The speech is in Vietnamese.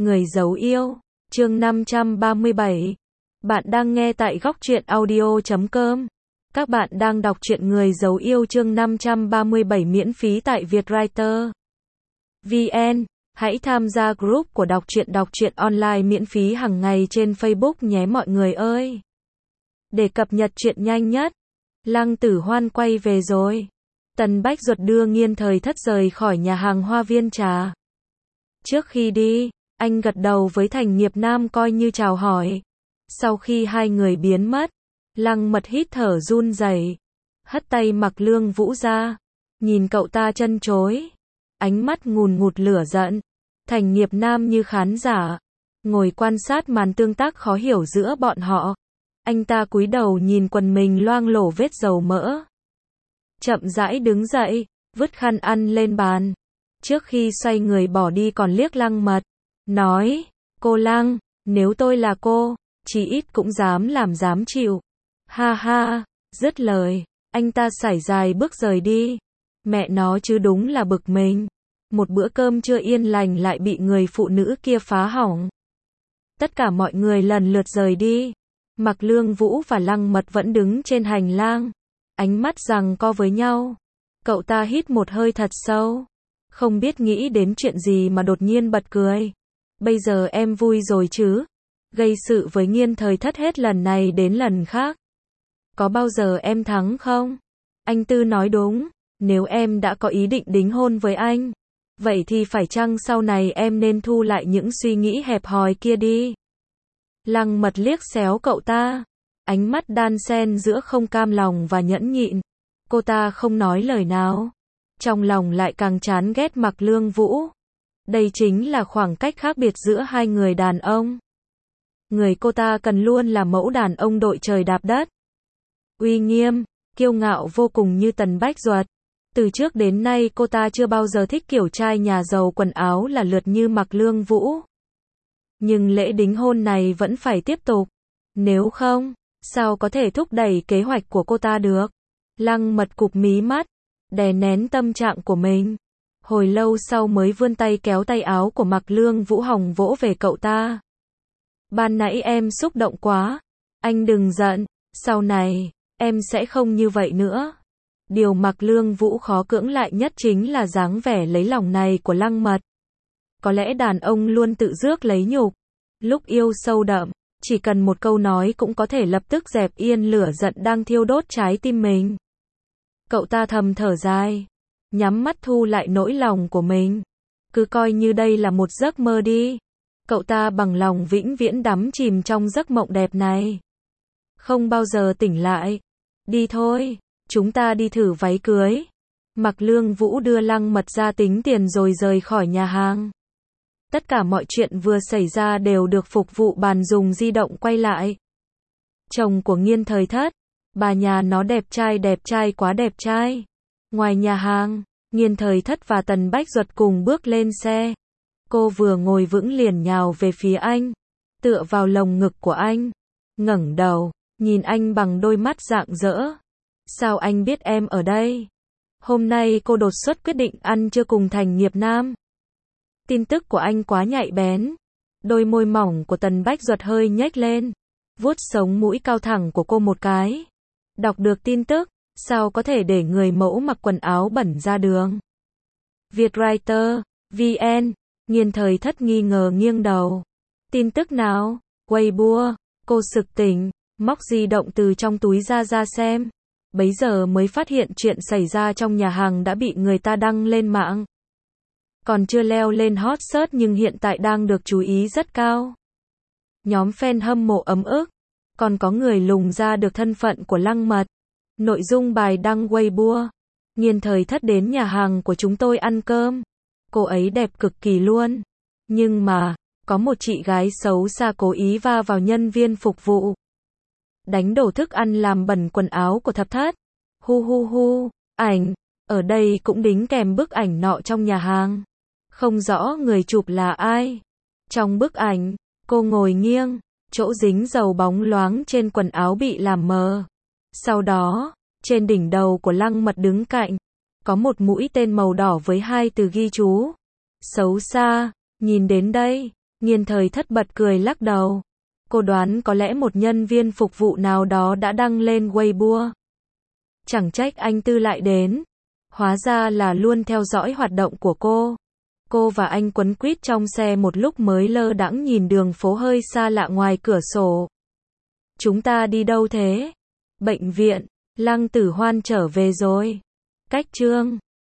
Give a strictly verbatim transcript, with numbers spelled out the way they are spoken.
Người giấu yêu, chương năm trăm ba mươi bảy. Bạn đang nghe tại góc truyện audio chấm com. Các bạn đang đọc truyện Người giấu yêu chương năm trăm ba mươi bảy miễn phí tại Vietwriter chấm vn. Hãy tham gia group của đọc truyện đọc truyện online miễn phí hàng ngày trên Facebook nhé mọi người ơi. Để cập nhật truyện nhanh nhất, Lăng Tử Hoan quay về rồi. Tần Bách Duật đưa Nghiên Thời Thất rời khỏi nhà hàng Hoa Viên Trà. Trước khi đi, anh gật đầu với Thành Nghiệp Nam coi như chào hỏi. Sau khi hai người biến mất, Lăng Mật hít thở run rẩy, hất tay Mặc Lương Vũ ra, nhìn cậu ta chân chối, ánh mắt ngùn ngụt lửa giận. Thành Nghiệp Nam như khán giả, ngồi quan sát màn tương tác khó hiểu giữa bọn họ. Anh ta cúi đầu nhìn quần mình loang lổ vết dầu mỡ. Chậm rãi đứng dậy, vứt khăn ăn lên bàn. Trước khi xoay người bỏ đi còn liếc Lăng Mật, nói, cô Lăng, nếu tôi là cô, chí ít cũng dám làm dám chịu. Ha ha, dứt lời, anh ta sải dài bước rời đi. Mẹ nó chứ đúng là bực mình. Một bữa cơm trưa yên lành lại bị người phụ nữ kia phá hỏng. Tất cả mọi người lần lượt rời đi. Mặc Lương Vũ và Lăng Mật vẫn đứng trên hành lang, ánh mắt giằng co với nhau. Cậu ta hít một hơi thật sâu, không biết nghĩ đến chuyện gì mà đột nhiên bật cười. Bây giờ em vui rồi chứ? Gây sự với Nghiên Thời Thất hết lần này đến lần khác. Có bao giờ em thắng không? Anh Tư nói đúng, nếu em đã có ý định đính hôn với anh, vậy thì phải chăng sau này em nên thu lại những suy nghĩ hẹp hòi kia đi? Lăng Mật liếc xéo cậu ta, ánh mắt đan xen giữa không cam lòng và nhẫn nhịn. Cô ta không nói lời nào, trong lòng lại càng chán ghét Mặc Lương Vũ. Đây chính là khoảng cách khác biệt giữa hai người đàn ông. Người cô ta cần luôn là mẫu đàn ông đội trời đạp đất, uy nghiêm, kiêu ngạo vô cùng như Tần Bách Duật. Từ trước đến nay cô ta chưa bao giờ thích kiểu trai nhà giàu quần áo là lượt như Mặc Lương Vũ. Nhưng lễ đính hôn này vẫn phải tiếp tục. Nếu không, sao có thể thúc đẩy kế hoạch của cô ta được? Lăng Mật cụp mí mắt, đè nén tâm trạng của mình. Hồi lâu sau mới vươn tay kéo tay áo của Mặc Lương Vũ hòng vỗ về cậu ta. Ban nãy em xúc động quá. Anh đừng giận, sau này, em sẽ không như vậy nữa. Điều Mặc Lương Vũ khó cưỡng lại nhất chính là dáng vẻ lấy lòng này của Lăng Mật. Có lẽ đàn ông luôn tự rước lấy nhục. Lúc yêu sâu đậm, chỉ cần một câu nói cũng có thể lập tức dẹp yên lửa giận đang thiêu đốt trái tim mình. Cậu ta thầm thở dài, nhắm mắt thu lại nỗi lòng của mình. Cứ coi như đây là một giấc mơ đi. Cậu ta bằng lòng vĩnh viễn đắm chìm trong giấc mộng đẹp này, không bao giờ tỉnh lại. Đi thôi, chúng ta đi thử váy cưới. Mặc Lương Vũ đưa Lăng Mật ra tính tiền rồi rời khỏi nhà hàng. Tất cả mọi chuyện vừa xảy ra đều được phục vụ bàn dùng di động quay lại. Chồng của Nghiên Thời Thất, bà nhà nó đẹp trai đẹp trai quá đẹp trai. Ngoài nhà hàng, Nghiên Thời Thất và Tần Bách Duật cùng bước lên xe. Cô vừa ngồi vững liền nhào về phía anh, tựa vào lồng ngực của anh, ngẩng đầu, nhìn anh bằng đôi mắt rạng rỡ. Sao anh biết em ở đây? Hôm nay cô đột xuất quyết định ăn trưa cùng Thành Nghiệp Nam. Tin tức của anh quá nhạy bén. Đôi môi mỏng của Tần Bách Duật hơi nhếch lên, vuốt sống mũi cao thẳng của cô một cái. Đọc được tin tức, sao có thể để người mẫu mặc quần áo bẩn ra đường? Vietwriter chấm vn. Nghiên Thời Thất nghi ngờ nghiêng đầu. Tin tức nào? Weibo. Cô sực tỉnh, móc di động từ trong túi ra ra xem. Bấy giờ mới phát hiện chuyện xảy ra trong nhà hàng đã bị người ta đăng lên mạng. Còn chưa leo lên hot search nhưng hiện tại đang được chú ý rất cao. Nhóm fan hâm mộ ấm ức. Còn có người lùng ra được thân phận của Lăng Mật. Nội dung bài đăng Weibo. Nghiên Thời Thất đến nhà hàng của chúng tôi ăn cơm. Cô ấy đẹp cực kỳ luôn. Nhưng mà, có một chị gái xấu xa cố ý va vào nhân viên phục vụ, đánh đổ thức ăn làm bẩn quần áo của Thập Thất. Hu hu hu, ảnh, ở đây cũng đính kèm bức ảnh nọ trong nhà hàng. Không rõ người chụp là ai. Trong bức ảnh, cô ngồi nghiêng, chỗ dính dầu bóng loáng trên quần áo bị làm mờ. Sau đó, trên đỉnh đầu của Lăng Mật đứng cạnh, có một mũi tên màu đỏ với hai từ ghi chú. Xấu xa. Nhìn đến đây, Nhiên thời thất bật cười lắc đầu. Cô đoán có lẽ một nhân viên phục vụ nào đó đã đăng lên Weibo. Chẳng trách anh Tư lại đến. Hóa ra là luôn theo dõi hoạt động của cô. Cô và anh quấn quýt trong xe một lúc mới lơ đãng nhìn đường phố hơi xa lạ ngoài cửa sổ. Chúng ta đi đâu thế? Bệnh viện. Lăng Tử Hoan trở về rồi. Cách chương